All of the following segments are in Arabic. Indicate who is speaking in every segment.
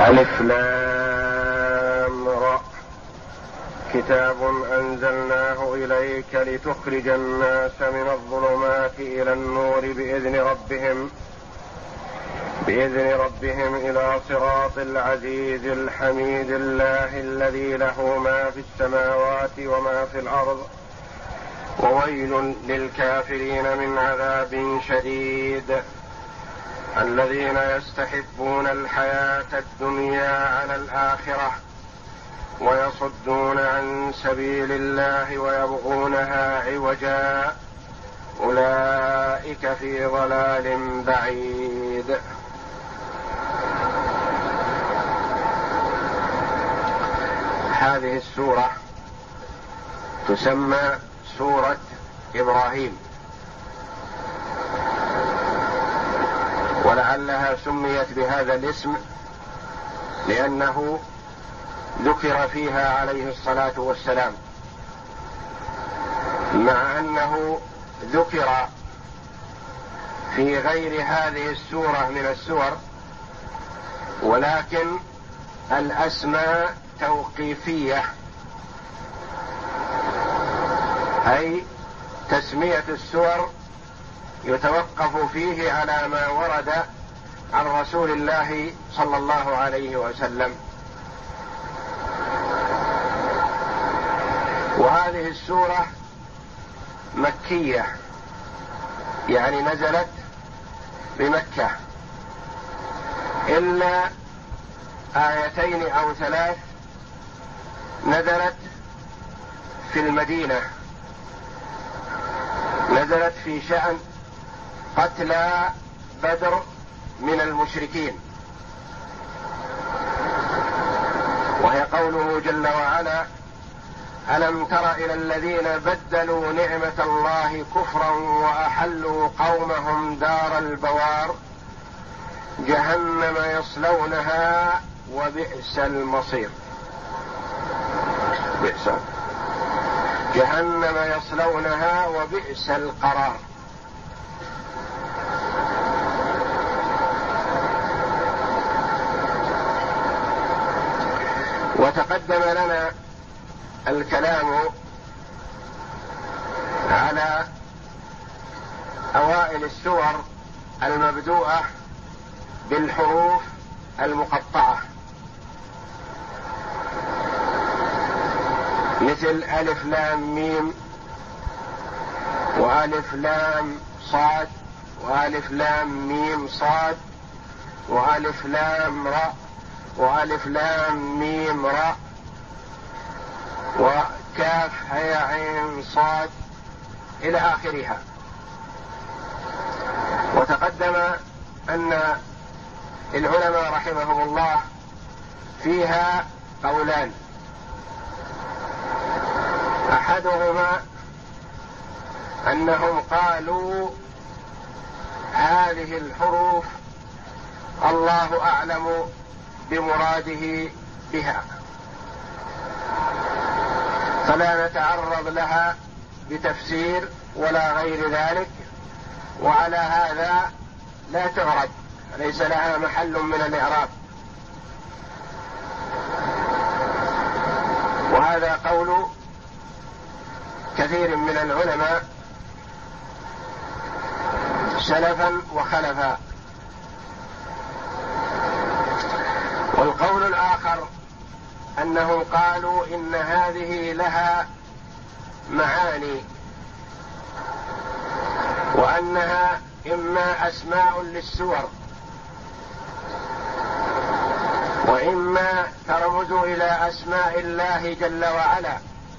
Speaker 1: ألف لام را كتاب أنزلناه إليك لتخرج الناس من الظلمات إلى النور بإذن ربهم إلى صراط العزيز الحميد الله الذي له ما في السماوات وما في الأرض وويل للكافرين من عذاب شديد الذين يستحبون الحياة الدنيا على الآخرة ويصدون عن سبيل الله ويبغونها عوجا أولئك في ضلال بعيد. هذه السورة تسمى سورة إبراهيم، ولعلها سميت بهذا الاسم لأنه ذكر فيها عليه الصلاة والسلام، مع أنه ذكر في غير هذه السورة من السور، ولكن الأسماء توقيفية، أي تسمية السور يتوقف فيه على ما ورد عن رسول الله صلى الله عليه وسلم. وهذه السورة مكية، يعني نزلت بمكة، إلا آيتين أو ثلاث نزلت في المدينة، نزلت في شأن قتلى بدر من المشركين، وهي قوله جل وعلا: ألم تر إلى الذين بدلوا نعمة الله كفرا وأحلوا قومهم دار البوار جهنم يصلونها وبئس المصير. جهنم يصلونها وبئس القرار. وتقدم لنا الكلام على أوائل السور المبدوءة بالحروف المقطعة، مثل ألف لام ميم وألف لام صاد وألف لام ميم صاد وألف لام راء وألف لام ميم راء وكاف هي عين صاد إلى آخرها. وتقدم أن العلماء رحمهم الله فيها قولان: أحدهما أنهم قالوا هذه الحروف الله أعلم بمراده بها، فلا نتعرض لها بتفسير ولا غير ذلك، وعلى هذا لا تعرب، ليس لها محل من الإعراب. وهذا قول كثير من العلماء سلفا وخلفا. والقول الآخر أنهم قالوا إن هذه لها معاني، وأنها إما أسماء للسور وإما ترمز إلى أسماء الله جل وعلا.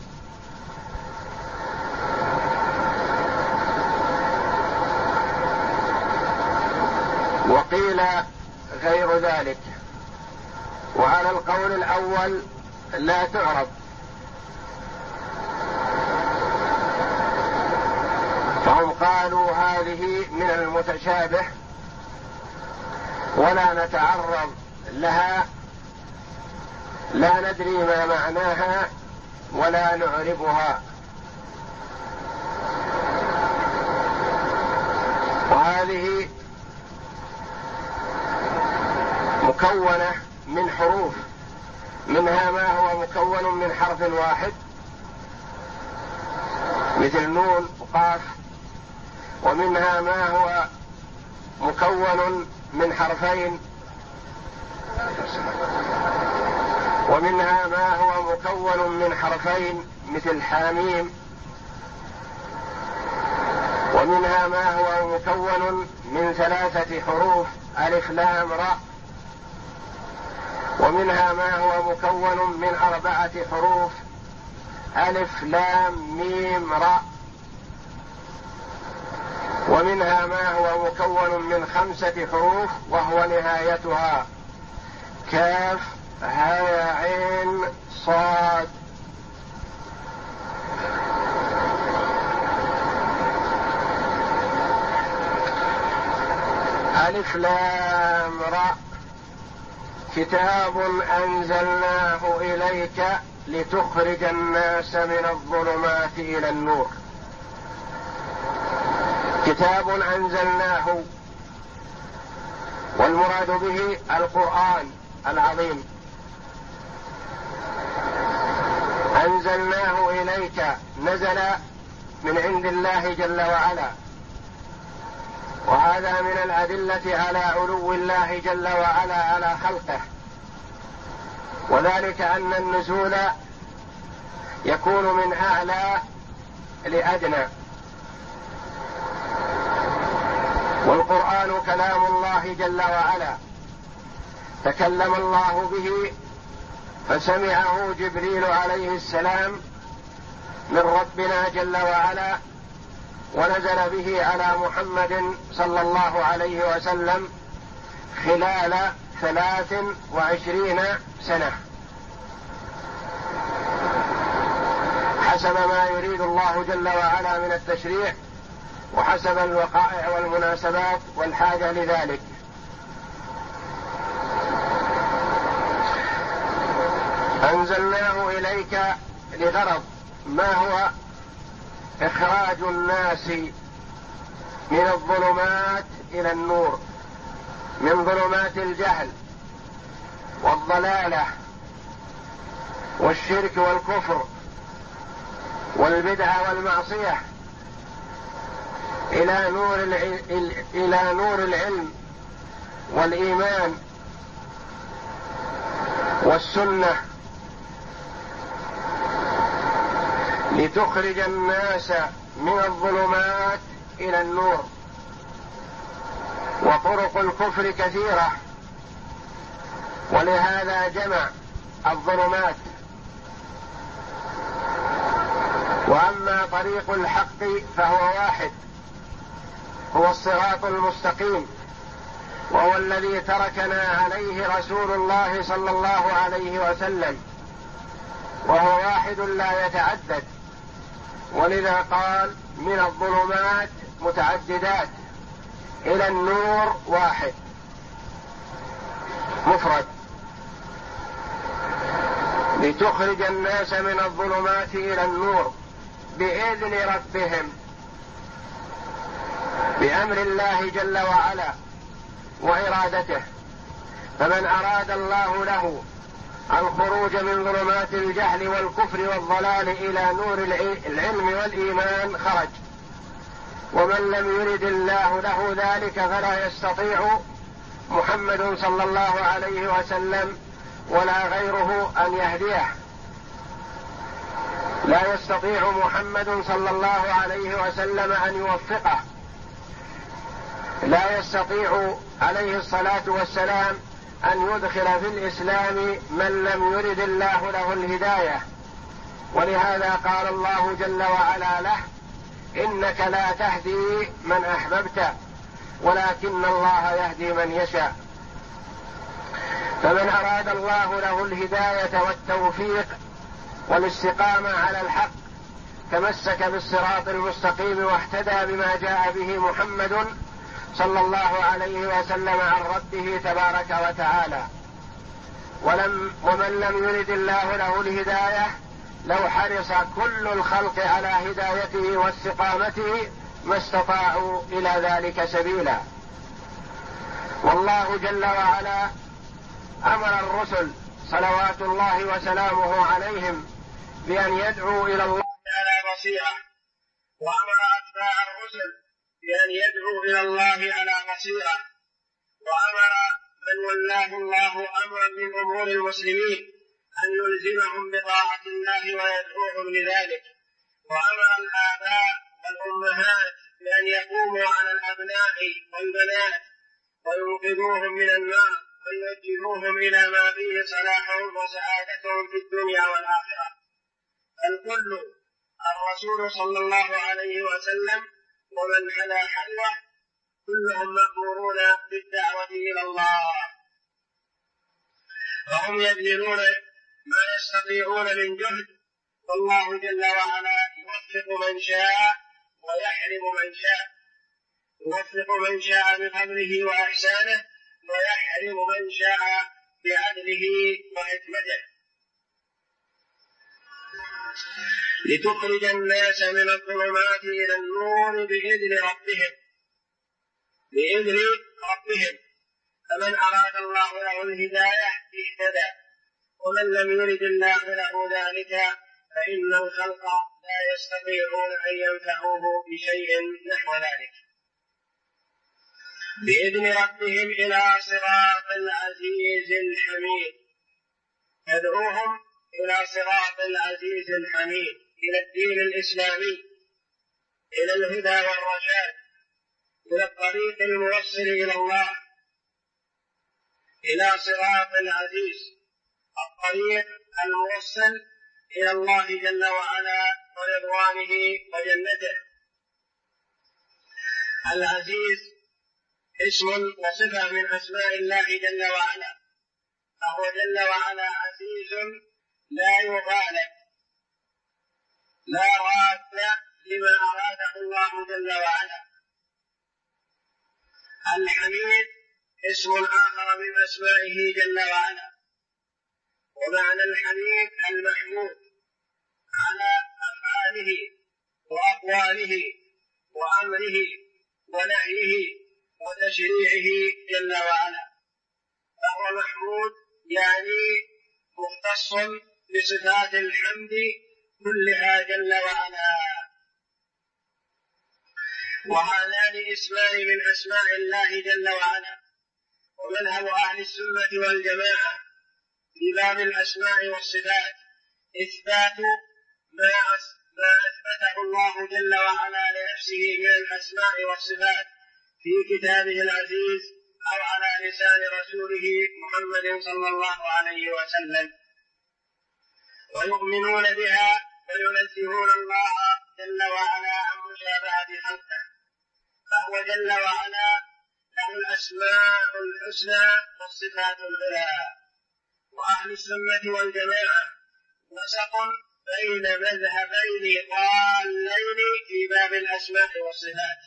Speaker 1: وقيل غير ذلك. وعلى القول الأول لا تعرب، فهم قالوا هذه من المتشابه ولا نتعرض لها، لا ندري ما معناها ولا نعربها. وهذه مكونة من حروف، منها ما هو مكون من حرف واحد مثل نون وقاف، ومنها ما هو مكون من حرفين، ومنها ما هو مكون من حرفين مثل حاميم، ومنها ما هو مكون من 3 حروف ألف لام راء، ومنها ما هو مكون من 4 حروف ألف لام ميم راء، ومنها ما هو مكون من 5 حروف وهو نهايتها كاف هاء عين صاد. ألف لام راء كتاب أنزلناه إليك لتخرج الناس من الظلمات إلى النور. كتاب أنزلناه، والمراد به القرآن العظيم. أنزلناه إليك نزل من عند الله جل وعلا، وهذا من الأدلة على علو الله جل وعلا على خلقه، وذلك أن النزول يكون من أعلى لأدنى، والقرآن كلام الله جل وعلا، تكلم الله به فسمعه جبريل عليه السلام من ربنا جل وعلا، ونزل به على محمد صلى الله عليه وسلم خلال 23 سنة حسب ما يريد الله جل وعلا من التشريع، وحسب الوقائع والمناسبات والحاجة لذلك. أنزلناه إليك لغرض، ما هو إخراج الناس من الظلمات إلى النور، من ظلمات الجهل والضلالة والشرك والكفر والبدعة والمعصية إلى نور العلم والإيمان والسنة، لتخرج الناس من الظلمات إلى النور. وطرق الكفر كثيرة، ولهذا جمع الظلمات. وأما طريق الحق فهو واحد، هو الصراط المستقيم، وهو الذي تركنا عليه رسول الله صلى الله عليه وسلم، وهو واحد لا يتعدد، ولذا قال من الظلمات متعددات إلى النور واحد مفرد، لتخرج الناس من الظلمات إلى النور بإذن ربهم، بأمر الله جل وعلا وإرادته. فمن أراد الله له الخروج من ظلمات الجهل والكفر والضلال إلى نور العلم والإيمان خرج، ومن لم يرد الله له ذلك فلا يستطيع محمد صلى الله عليه وسلم ولا غيره أن يهديه. لا يستطيع محمد صلى الله عليه وسلم أن يوفقه، لا يستطيع عليه الصلاة والسلام أن يدخل في الإسلام من لم يرد الله له الهداية. ولهذا قال الله جل وعلا له: إنك لا تهدي من أحببت ولكن الله يهدي من يشاء. فمن أراد الله له الهداية والتوفيق والاستقامة على الحق تمسك بالصراط المستقيم واهتدى بما جاء به محمد صلى الله عليه وسلم عن ربه تبارك وتعالى. ومن لم يرد الله له الهداية لو حرص كل الخلق على هدايته واستقامته ما استطاعوا إلى ذلك سبيلا. والله جل وعلا أمر الرسل صلوات الله وسلامه عليهم بأن يدعوا إلى الله على بصيرة، وأمر أتباع الرسل بأن يدعوا إلى الله على بصيرة، وأمر من ولاه الله أمرا من أمور المسلمين أن يلزمهم بطاعة الله ويدعوهم لذلك، وأمر الآباء والأمهات بأن يقوموا على الأبناء والبنات وينقذوهم من النار ويوجهوهم إلى ما فيه صلاحهم وسعادتهم في الدنيا والآخرة. الكل الرسول صلى الله عليه وسلم ومن حلا حلوه كلهم مأمورون بالدعوة إلى الله، وهم يبذلون ما يستطيعون من جهد، والله جل وعلا يوفق من شاء ويحرم من شاء، يوفق من شاء بفضله وإحسانه ويحرم من شاء بعدله وحكمته، لتخرج الناس من الظلمات إلى النور بإذن ربهم. فمن أراد الله له الهداية اهتدى، ومن لم يرد الله له ذلك فإن الخلق لا يستطيعون أن ينفعوه بشيء نحو ذلك. بإذن ربهم إلى صراط العزيز الحميد، يدعوهم إلى صراط العزيز الحميد، إلى الدين الإسلامي، إلى الهدى والرشاد، إلى الطريق الموصل إلى الله، إلى صراط العزيز، الطريق الموصل إلى الله جل وعلا ورضوانه وجنته. العزيز اسم وصفة من أسماء الله جل وعلا، فهو جل وعلا عزيز لا يغالب، لا راد لما أراده الله جل وعلا. الحميد اسم آخر من أسمائه جل وعلا، ومعنى الحميد المحمود على أفعاله وأقواله وأمره ونهيه وتشريعه جل وعلا، فهو محمود يعني مختص بصفات الحمد كلها جل وعلا. وهذان اسمان من أسماء الله جل وعلا. ومذهب أهل السنة والجماعة في باب الأسماء والصفات إثبات ما أثبته الله جل وعلا لنفسه من الأسماء والصفات في كتابه العزيز أو على لسان رسوله محمد صلى الله عليه وسلم، ويؤمنون بها وينزهون الله جل وعلا عن مشابهة خلقه، فهو جل وعلا له الأسماء الحسنى والصفات العلى. وأهل السنة والجماعة وسط بين مذهبين ضالين في باب الأسماء والصفات.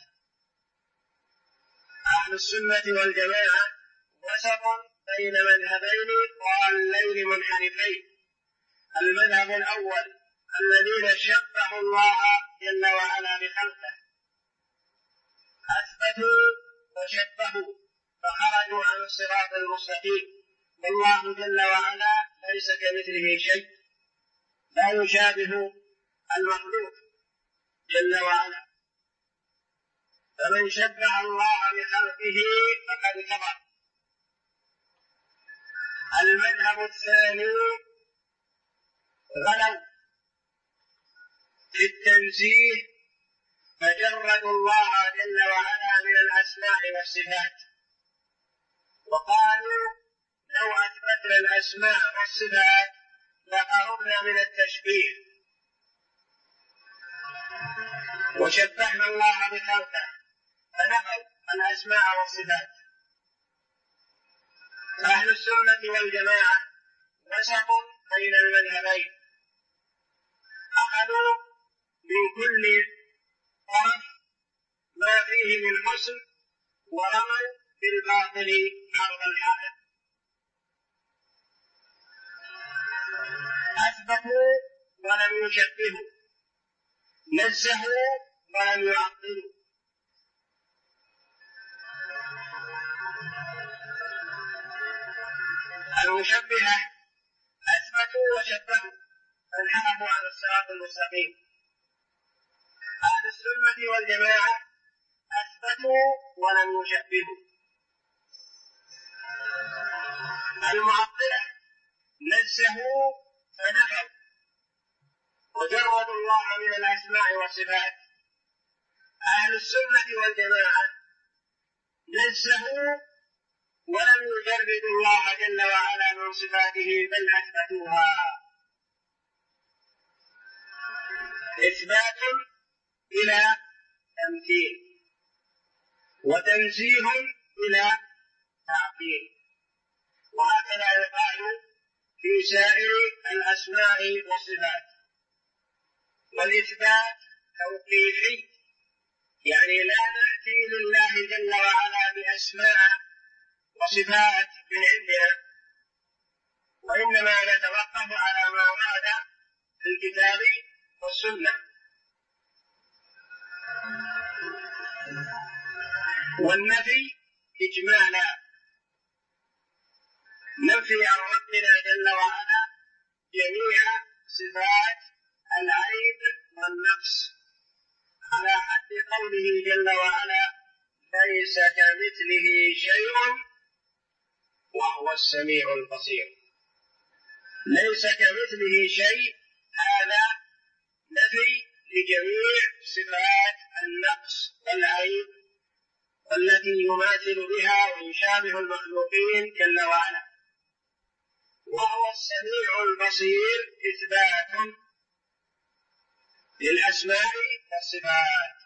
Speaker 1: أهل السنة والجماعة وسط بين مذهبين ضالين منحرفين. المذهب الأول الذين شبهوا الله جل وعلا بخلقه، أثبتوا وشبهوا فخرجوا عن الصراط المستقيم، والله جل وعلا ليس كمثله شيء، لا يشابه المخلوق جل وعلا، فمن شبه الله بخلقه فقد كفر. المذهب الثاني غلوا في التنزيه فجردوا الله جل وعلا من الأسماء والصفات، وقالوا لو أثبتنا الأسماء والصفات لقربنا من التشبيه، وشبهنا الله بخلقه فنفوا الأسماء والصفات. أهل السنة والجماعة وسط بين المذهبين، أخذوا من كل طرف ما فيه من حسن ورموا بالباطل عرض الحائط. أثبتوا ولم يشبهوا، نزهوا ولم يعطلوا. المشبهة أثبتوا وشبهوا فانحرفوا عن الصراط المستقيم. أهل السنة والجماعة أثبتوا ولم يشبهوا. المعطلة نزهوا فنفوا وجردوا الله من الأسماء والصفات. أهل السنة والجماعة نزهوا ولم يجردوا الله جل وعلا من صفاته بل أثبتوها. إثبات إلى تمثيل وتنزيه إلى تعطيل، وهكذا يقال في سائر الأسماء والصفات. والإثبات توقيفي، يعني لا نأتي لله جل وعلا بأسماء وصفات من عندنا، وإنما نتوقف على ما ورد في الكتاب والسنة. والنفي إجمالا، نفي عن ربنا جل وعلا جميع صفات العيب والنقص، على حد قوله جل وعلا ليس كمثله شيء وهو السميع البصير. ليس كمثله شيء، هذا نفي لجميع صفات النقص والعيب التي يماثل بها ويشابه المخلوقين جل وعلا. وهو السميع البصير إثبات للأسماء والصفات.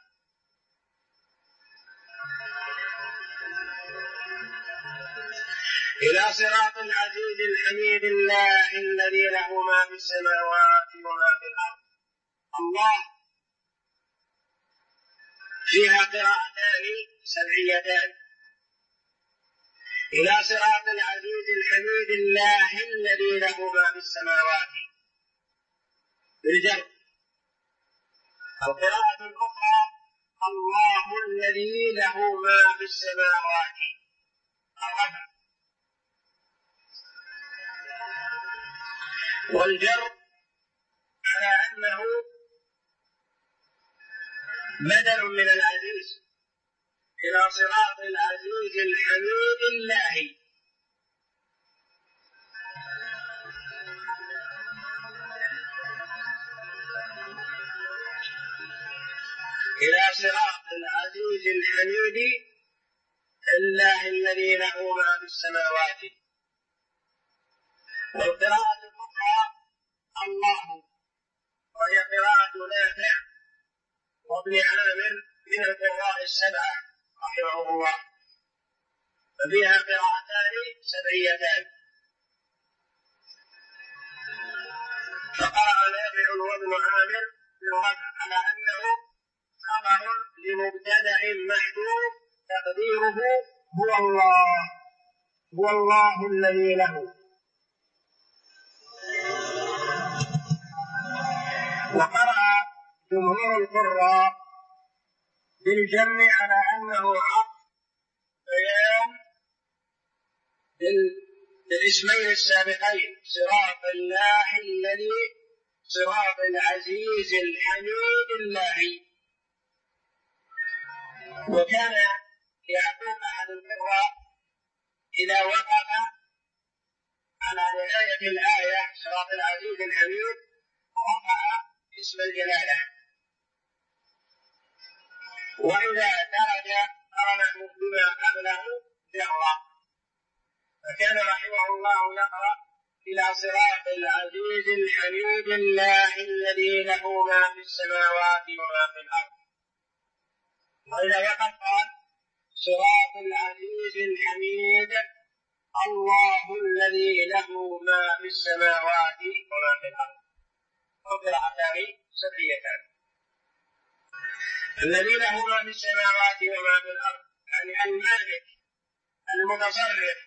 Speaker 1: إلى صراط العزيز الحميد الله الذي له ما في السماوات وما في الأرض. الله فيها قراءتان سبعيتان. إلى صراط العزيز الحميد الله الذي له ما في السماوات بالجر. القراءة الأخرى الله الذي له ما في السماوات الرفع. والجر على أنه بدل من العزيز. إلى صراط العزيز الحميد الله. إلى صراط العزيز الحميد الله الذي له ما في السماوات. والقراءة الأخرى الله، وهي قراءة نافع وابن عامر من القراء السبعة رحمه الله، ففيها قراءتان سبعيتان. فقرأ نافع وابن عامر بالرفع على أنه خبر لمبتدأ محذوف تقديره هو الله، هو الله الذي له. وقرأ جمهور القراء بالجمع على أنه عطف بيان للاسمين السابقين صراط الله الذي صراط العزيز الحميد الله. وكان يعقوب أحد القراء إذا وقف على نهاية الآية صراط العزيز الحميد رفع اسم الجلالة، وإذا درج قرنه بما قبله جرا. فكان رحمه الله يقرأ إلى صراط العزيز الحميد الله الذي له ما في السماوات وما في الأرض. وإذا وقف قال صراط العزيز الحميد الله الذي له ما في السماوات وما في الأرض. وقراءتان سبعيتان. الذي له ما في السماوات وما في الأرض يعني المالك المتصرف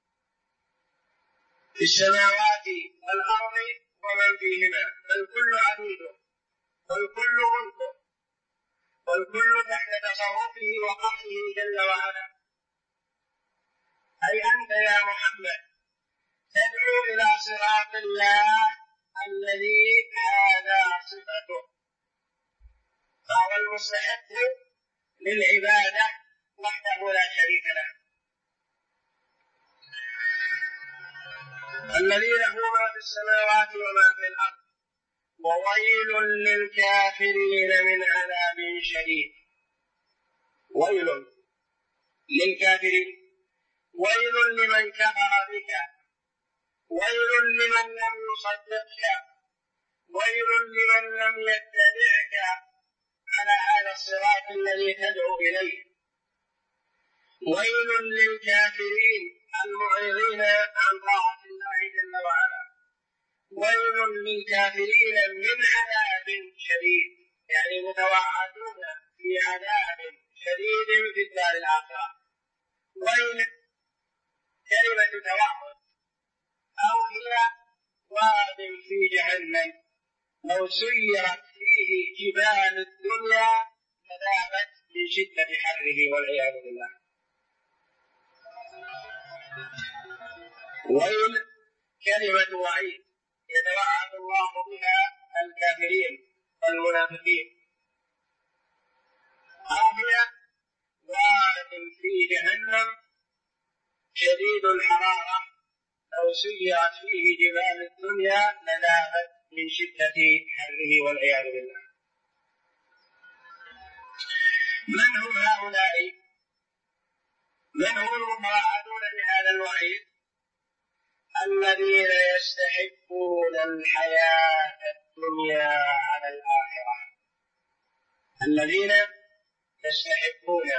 Speaker 1: في السماوات والأرض ومن فيهما، فالكل عبيده والكل ملكه والكل تحت تصرفه وقهره جل وعلا. أي أنت يا محمد تدعو إلى صراط الله الذي هذا صفته، فهو المستحق للعبادة وحده لا شريك له، الذي له ما في السماوات وما في الأرض. وويل للكافرين من عذاب شديد. ويل للكافرين، ويل لمن كفر بك، ويل لمن لم يصدقك، ويل لمن لم يتبعك على هذا الصراط الذي تدعو إليه. ويل للكافرين المعرضين عن طاعة الله جل وعلا. ويل للكافرين من عذاب شديد، يعني متوعدون في عذاب شديد في الدار الآخرة. ويل كلمة توعد، أو هي واد في جهنم لو سيرت فيه جبال الدنيا لذابت من شدة حره والعياذ بالله. ويل كلمة وعيد يتوعد الله بها الكافرين والمنافقين، أو هي واد في جهنم شديد الحرارة لو سيرت فيه جبال الدنيا لذابت من شدة حره والعياذ بالله. من هم هؤلاء؟ من هم المتوعدون بهذا الوعيد؟ الذين يستحبون الحياة الدنيا على الآخرة، الذين يستحبون،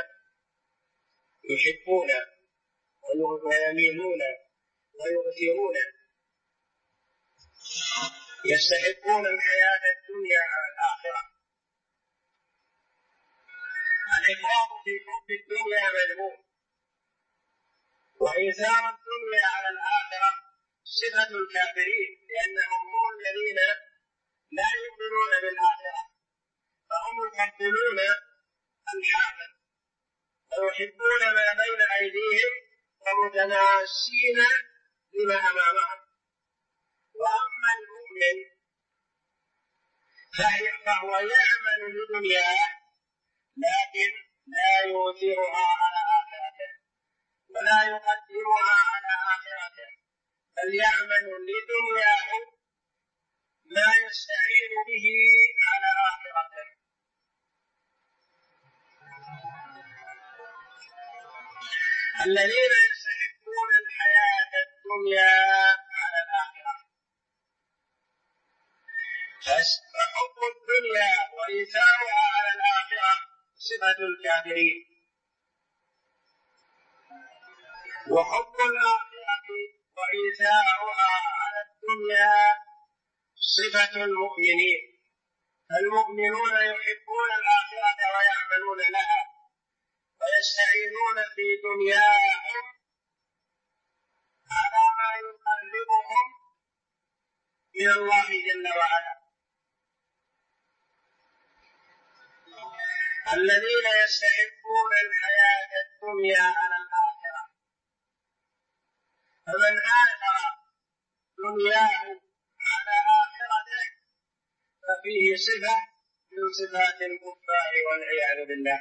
Speaker 1: يحبون ويميلون ويؤثرون، يستحبون الحياة الدنيا على الآخرة. الإفراط في حب الدنيا مذموم، وإيثار الدنيا على الآخرة صفة الكافرين، لأنهم هم الذين لا يؤمنون بالآخرة، فهم يفضلون الحاضر ويحبون ما بين أيديهم ومتناسين لما أمامهم. وأما المؤمن فهو يعمل لدنياه لكن لا يؤثرها على آخرته ولا يقدمها على آخرته، بل يعمل لدنياه ما يستعين به على آخرته. الذين يستحبون الحياة الدنيا على الآخرة، فحب الدنيا وإيثارها على الآخرة صفة الكافرين، وحب الآخرة وإيثارها على الدنيا صفة المؤمنين. المؤمنون يحبون الآخرة ويعملون لها ويستعينون في دنياهم على ما يقربهم من الله جل وعلا. الذين يستحبون الحياة الدنيا على الآخرة، فمن آثر دنياه على آخرته ففيه صفة من صفات الكفار والعياذ بالله.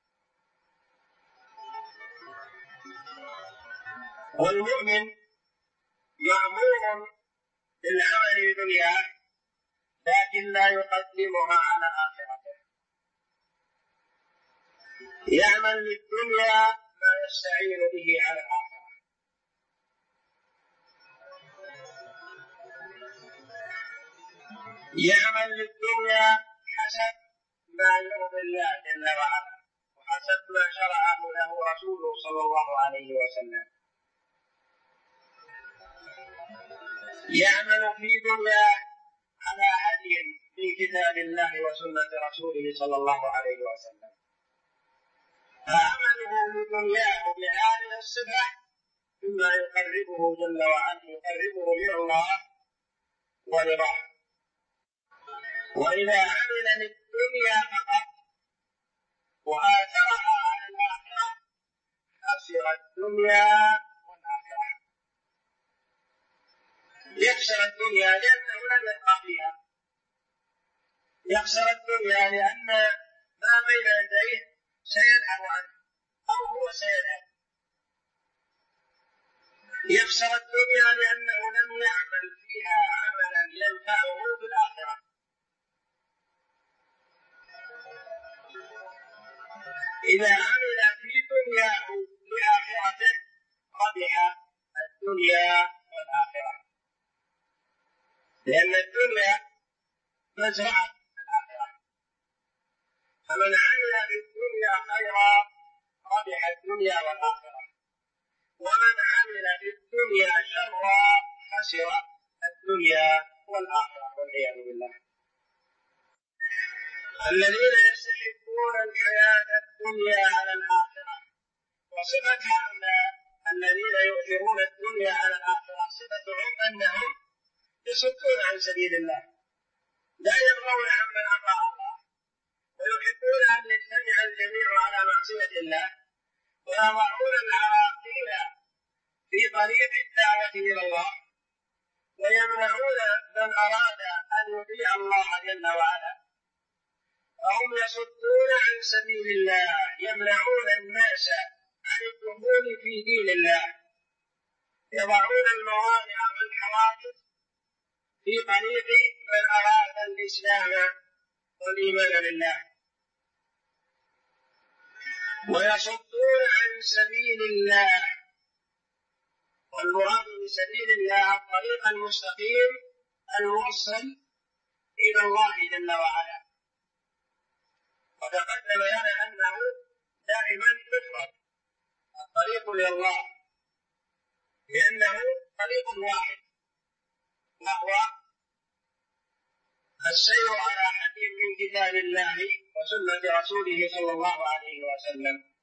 Speaker 1: والمؤمن مأمور بالعمل بدنياه لكن لا يقدمها على آخرته، يعمل للدنيا ما يستعين به على الآخرة. يعمل للدنيا حسب ما يرضي الله جل وعلا وحسب ما شرعه له رسوله صلى الله عليه وسلم. يعمل في دنياه على هدي من كتاب الله وسنة رسوله صلى الله عليه وسلم، فعمله لدنياه بهذه الصفة مما يقربه جل وعلا، يقربه من الله ورضاه. وإذا عمل للدنيا فقط وآثرها على الآخرة خسر الدنيا والآخرة. يخسر الدنيا لأنه لم يبقى فيها، يخسر الدنيا لأن ما بين يديه سيذهب عنه أو هو سيذهب، يخسر الدنيا لأنه لم يعمل فيها عملا ينفعه في الآخرة. إذا عمل في دنياه لآخرته ربح الدنيا والآخرة، لأن الدنيا مزرعة الآخرة، فمن عمل في الدنيا خيرا ربح الدنيا والآخرة، ومن عمل في الدنيا شرا خسر الدنيا والآخرة والعياذ بالله. الذين يستحبون الحياة الدنيا على الآخرة، وصفة هؤلاء الذين يؤثرون الدنيا على الآخرة صفتهم أنهم يصدون عن سبيل الله، لا يرضون عمن أطاع الله، ويحبون أن يجتمع الجميع على معصية الله، ويضعون العراقيل في طريق الدعوة إلى الله، ويمنعون من أراد أن يطيع الله جل وعلا، فهم يصدون عن سبيل الله، يمنعون الناس عن الدخول في دين الله، يضعون الموانع والحواجز في طريق من أراد الإسلام والإيمان بالله، ويصدون عن سبيل الله. والمراد بسبيل الله الطريق المستقيم الموصل إلى الله جل وعلا، وتقدم لنا أنه دائما يفرد الطريق إلى الله، لأنه طريق واحد، وهو السير على حدي من كتاب الله وسنة رسوله صلى الله عليه وسلم.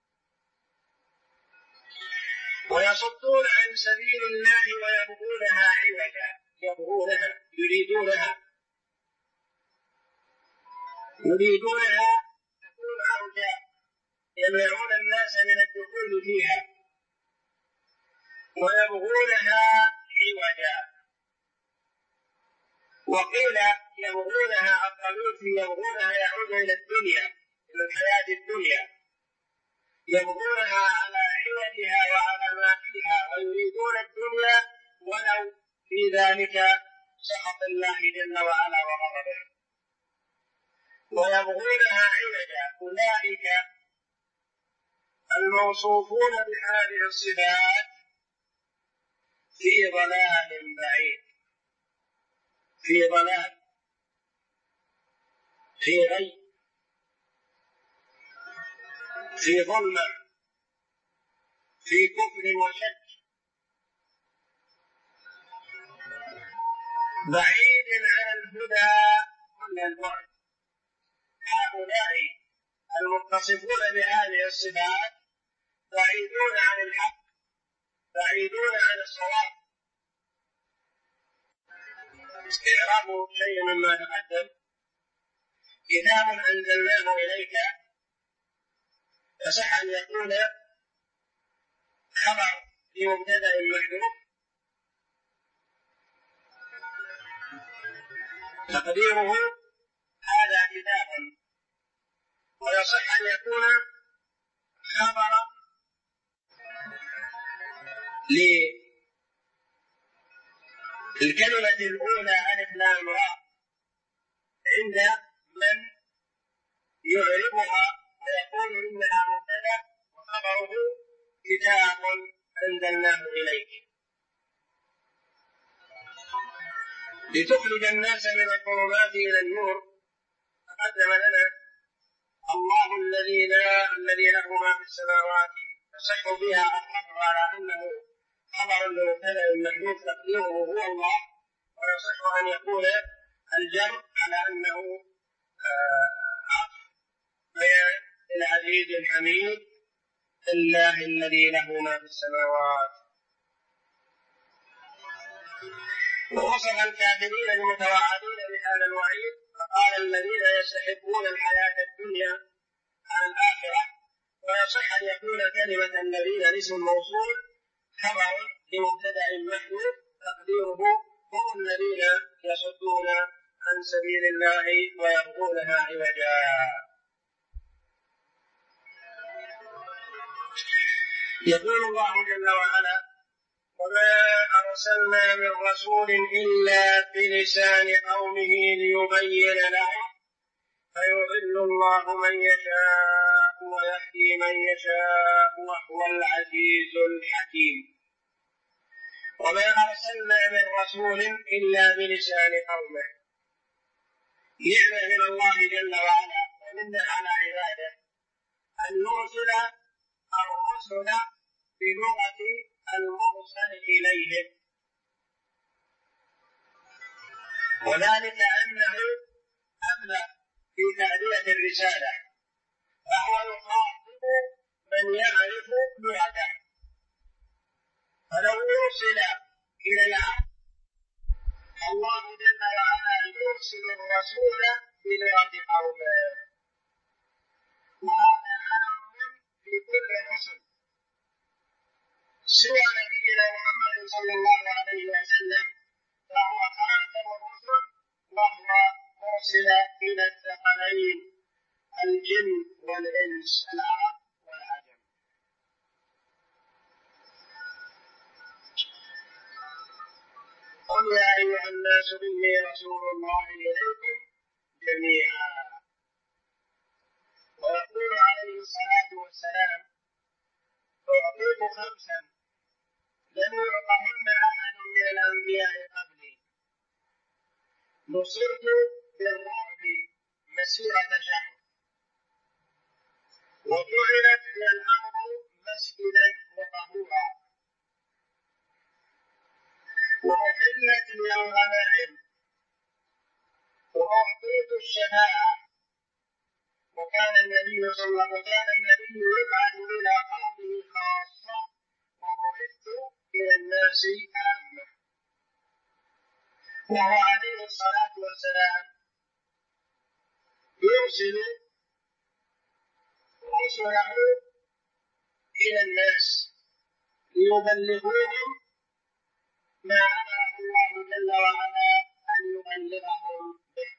Speaker 1: ويصدون عن سبيل الله ويبغونها عوجا، يبغونها يريدونها تكون عوجا، يمنعون الناس من الدخول فيها، ويبغونها عوجا. وقيل يبغونها الضمير في يبغونها يعود إلى الدنيا، إلى الحياة الدنيا، يبغونها على عوجها وعلى ما فيها، ويريدون الدنيا ولو في ذلك سخط الله جل وعلا وغضبه، ويبغونها عوجا. أولئك الموصوفون بهذه الصفات في ضلال بعيد، في ضلال، في غي، في ظلمة، في كفر وشك، بعيد عن الهدى كل البعد. هؤلاء المتصفون بهذه الصفات بعيدون عن الحق، بعيدون عن الصواب. استعراض شيء مما تقدم: كتاب أنزلناه إليك، فصح أن يكون خبر لمبتدأ محذوف تقديره هذا كتاب، ويصح أن يكون خبرا للكلمة الأولى ألف لام را عند من يعربها ويقول إنها مبتدأ وخبره كتاب أنزلناه إليك، لتخرج الناس من الظلمات إلى النور. تقدم لنا الله الذي له ما في السماوات، يصح بها الحفظ على أنه خبر لمبتدأ محذوف تقديره هو الله، ويصح أن يكون الجر على أنه بيان العزيز الحميد الله الذي له ما في السماوات. ووصف الكافرين المتوعدين بهذا الوعيد فقال: الذين يستحبون الحياة الدنيا على الآخرة. ويصح أن يكون كلمة الذين اسم موصول خبر لمبتدأ محذوف تقديره هو سبيل الله ويبغونها عوجا. يقول الله جل وعلا: وما أرسلنا من رسول إلا بلسان قومه ليبين لهم فيضل الله من يشاء ويهدي من يشاء وهو العزيز الحكيم. وما أرسلنا من رسول إلا بلسان قومه. نعمة من الله جل وعلا ومنه على عباده أن يرسل الرسل بلغة المرسل إليهم، وذلك أنه أبلغ في تأدية الرسالة، فهو يخاطب من يعرف لغته. فلو يرسل إلى العبد الله جل وعلا يرسل الرسول بلغة قومه، وهذا عام في كل الرسل سوى نبينا محمد صلى الله عليه وسلم، فهو خاتم الرسل وهو مرسل إلى الثقلين الجن والإنس العرب والعجم. قل يا أيها الناس إني رسول الله إليكم جميعا. ويقول عليه الصلاة والسلام: أعطيت خمسا لم يعطهن أحد من الأنبياء قبلي: نصرت بالرعب مسيرة شهر، وجعلت لي الأرض مسجدا وطهورا، وأحلت لي الغنائم، وأعطيت الشفاعة، وكان النبي يبعث إلى قومه خاصة، وبعثت إلى الناس عامة. وهو عليه الصلاة والسلام يرسل رسله إلى الناس ليبلغوهم ما أمره الله جل وعلا أن يبلغهم به.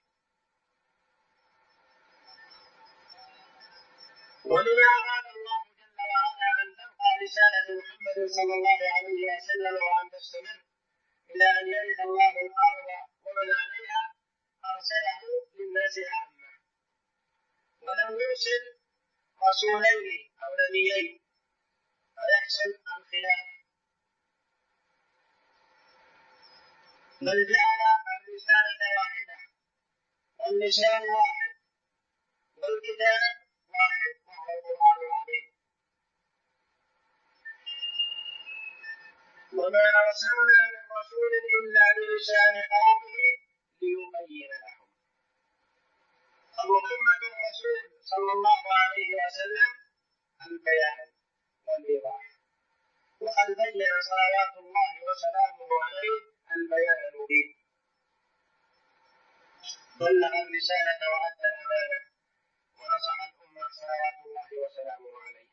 Speaker 1: ولما أراد الله جل وعلا أن تبقى رسالة محمد صلى الله عليه وسلم وأن تستمر إلى أن يرث الله الأرض ومن عليها أرسله للناس عامة، ولم يرسل رسولين أو نبيين فيحصل الخلاف، بل جعل الرسالة واحدة واللسان واحد والكتاب واحد وهو القرآن العظيم. وما أرسلنا من رسول إلا بلسان قومه ليبين لهم. فمهمة الرسول صلى الله عليه وسلم البيان والإيضاح، وقد بين صلوات الله وسلامه عليه البيان المبين، بلغ الرسالة وأدى الأمانة ونصح الأمة صلوات الله وسلامه عليه.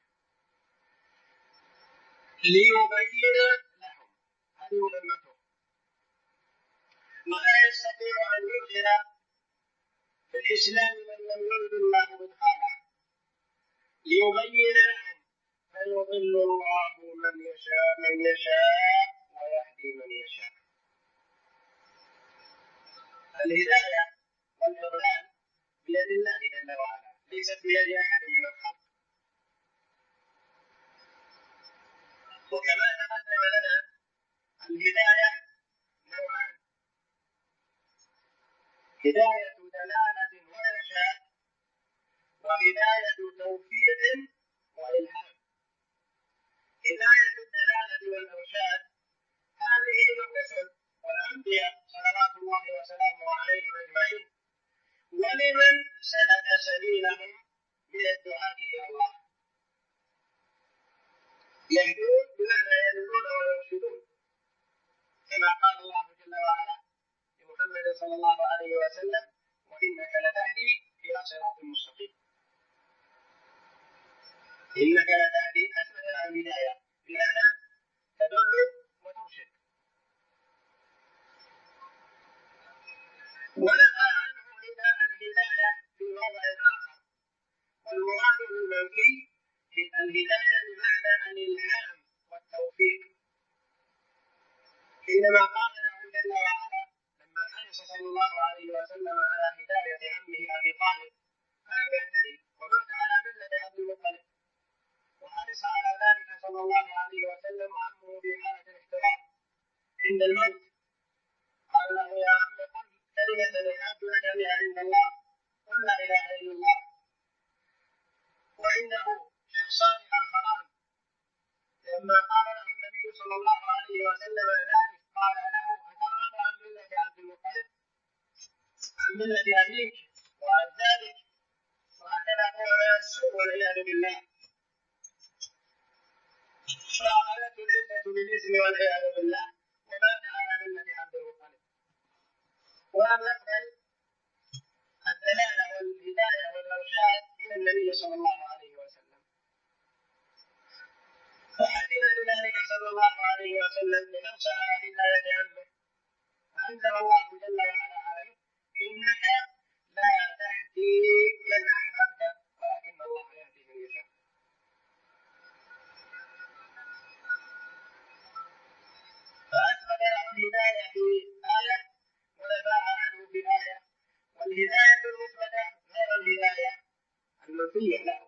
Speaker 1: ليبين لهم، هذه مهمته، ولا يستطيع أن يدخل في الإسلام من لم يرد الله إدخاله. ليبين لهم فيضل الله من يشاء ويهدي من يشاء. الهداية والإضلال بيد الله جل وعلا، ليست بيد أحد من الخلق. وكما تقدم لنا الهداية نوعان: هداية دلالة وإرشاد، وهداية توفيق وإلهام. هداية الدلالة والإرشاد هذه للرسل والأنبياء صلوات الله وسلامه عليهم أجمعين، ولمن سلك سبيلهم من الدعاء إلى الله. يهدون بمعنى يدلون ويرشدون، كما قال الله جل وعلا لمحمد صلى الله عليه وسلم: وإنك لتهدي إلى صراط مستقيم. إنك لتهدي أثبت الهداية بمعنى تدل وترشد. ونفى عن المنفي الهداية بمعنى الإلهام والتوفيق، حينما قال له جل وعلا لما حرص صلى الله عليه وسلم على هداية عمه أبي طالب فلم يهتدي ومات على ملة عبد المطلب، وحرص على ذلك صلى الله عليه وسلم وعمه في حالة الاحتضار عند الموت، قال له يا عم قل كلمة الحاج لك بها عند الله، قل لا إله إلا الله. وعنده شخصان آخران لما قال له النبي صلى الله عليه وسلم ذلك قال له أترغب عن ملة عبد المطلب، عن ملة أبيك وأجدادك؟ وهكذا هو السوء والعياذ بالله، فأخذته العزة بالإثم والعياذ بالله ومات على ملة عبد المطلب، ولم يقبل الدلالة والهداية والإرشاد من النبي صلى الله عليه وسلم. فحزن لذلك صلى الله عليه وسلم لنفس على هداية عمه، فأنزل الله جل وعلا عليه إنك لا تهدي من أحببت ولكن الله يهدي من يشاء. فأثبت له الهداية في آية ونفاها عنه في آية، والهداية المثبتة غير الهداية المنفية له،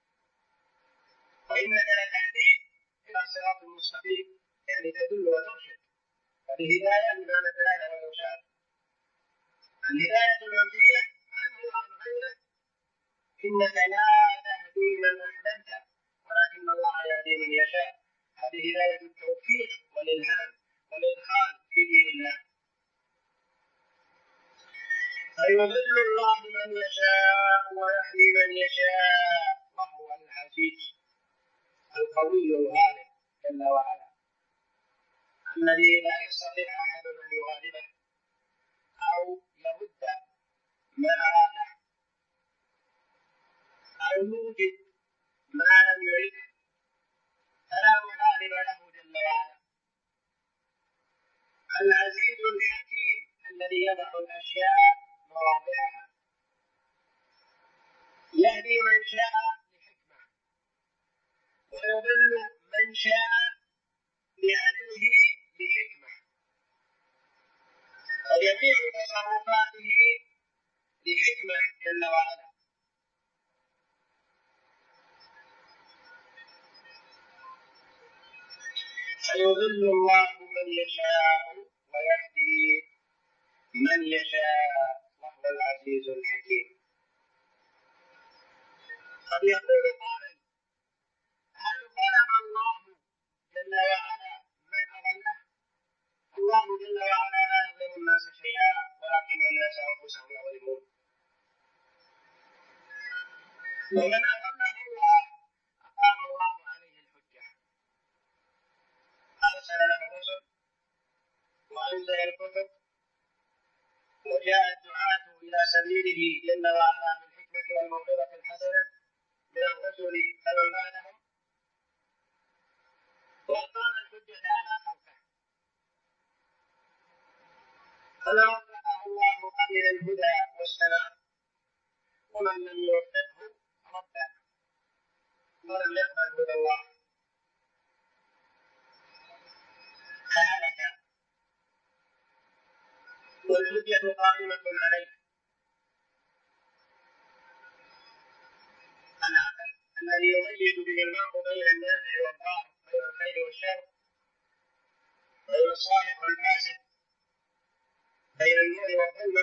Speaker 1: وإنك لتهدي إلى صراط مستقيم يعني تدل وترشد، فالهداية بمعنى الدلالة والإرشاد. الهداية المنفية عنه وعن غيره إنك لا تهدي من أحببت ولكن الله يهدي من يشاء، هذه هداية التوفيق والإلهام والإدخال في دين الله. فيضل الله من يشاء ويهدي من يشاء وهو العزيز القوي الغالب جل وعلا، الذي لا يستطيع أحد أن يغالبه أو يرد ما أراده أو يوجد ما لم يرده، فلا مغالب له جل وعلا. العزيز الحكيم الذي يضع الأشياء مواضعها، يهدي من شاء لحكمة ويضل من شاء بعدله بحكمة، وجميع تصرفاته لحكمة جل وعلا. فيضل الله من يشاء ويهدي من يشاء وهو العزيز الحكيم. قد يقول قائل هل ظلم الله جل وعلا من أضله؟ الله جل وعلا لا يظلم الناس شيئا ولكن الناس أنفسهم يظلمون، ومن أضله الله أقام الله عليه الحجة، أرسل له الرسل وأنزل الكتب وجاء الدعاة إلى سبيله جل وعلا بالحكمة والموعظة الحسنة من الرسل فمن بعدهم، وأقام الحجة على خلقه، فمن وفقه الله قبل الهدى والسلام، ومن لم يوفقه رد ولم يقبل هدى الله فهلك. والحجة قائمة عليه. العقل الذي يميز به المرء بين النافع والضار، بين الخير والشر، بين الصالح والفاسد، بين النور والظلمة،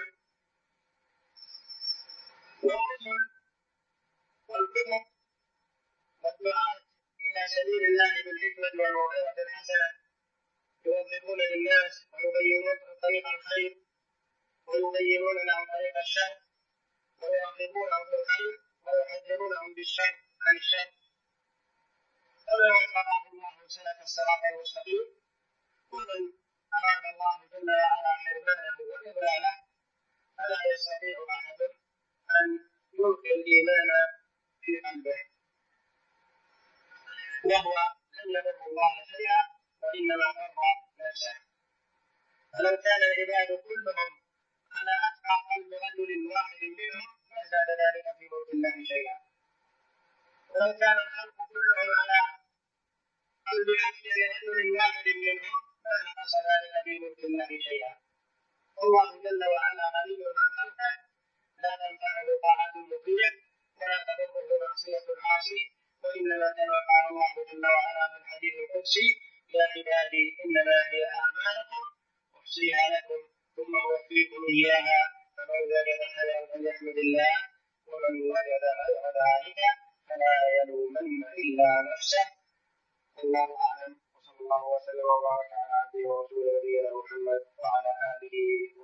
Speaker 1: والرسل والكتب والدعاة إلى سبيل الله بالحكمة والموعظة الحسنة يوضحون للناس ويبينون طريق الخير ويبينون لهم طريق الشر ويرغبونهم في الخير ويحذرونهم بالشر عن الشر. فمن وفقه الله سلك الصراط المستقيم، ومن أراد الله جل وعلا حرمانه وإضلاله فلا يستطيع أحد أن يلقي الإيمان في قلبه، وهو لم يضر الله شيئا وإنما ضر نفسه. فلو كان العباد كلهم على أتقى قلب رجل واحد منهم ما زاد ذلك في ملك الله شيئا، ولو كان الخلق كلهم على قلب أفضل رجل واحد منهم ما نقص ذلك في ملك الله شيئا. والله جل وعلا غني عن خلقه، لا تنفعه طاعة المطيع ولا تضره معصية العاصي، وإنما كما قال الله جل وعلا في الحديث القدسي: يا عبادي إنما هي أعمالكم أحصيها لكم ثم أوفيكم إياها، فمن وجد خيرا فليحمد الله، ومن وجد غير ذلك فلا يلومن إلا نفسه. الله أعلم، وصلى الله وسلم وبارك على عبده ورسوله نبينا محمد وعلى آله